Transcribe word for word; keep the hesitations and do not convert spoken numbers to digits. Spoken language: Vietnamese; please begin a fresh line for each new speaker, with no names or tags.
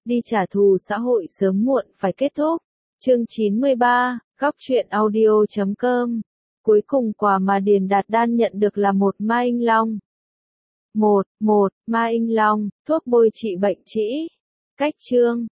đi trả thù xã hội sớm muộn phải kết thúc. Chương chín mươi ba, góc truyện audio chấm com. Cuối cùng quà mà Điền Đạt Đan nhận được là một ma inh long. Một, một, ma inh long, thuốc bôi trị bệnh trĩ. Cách chương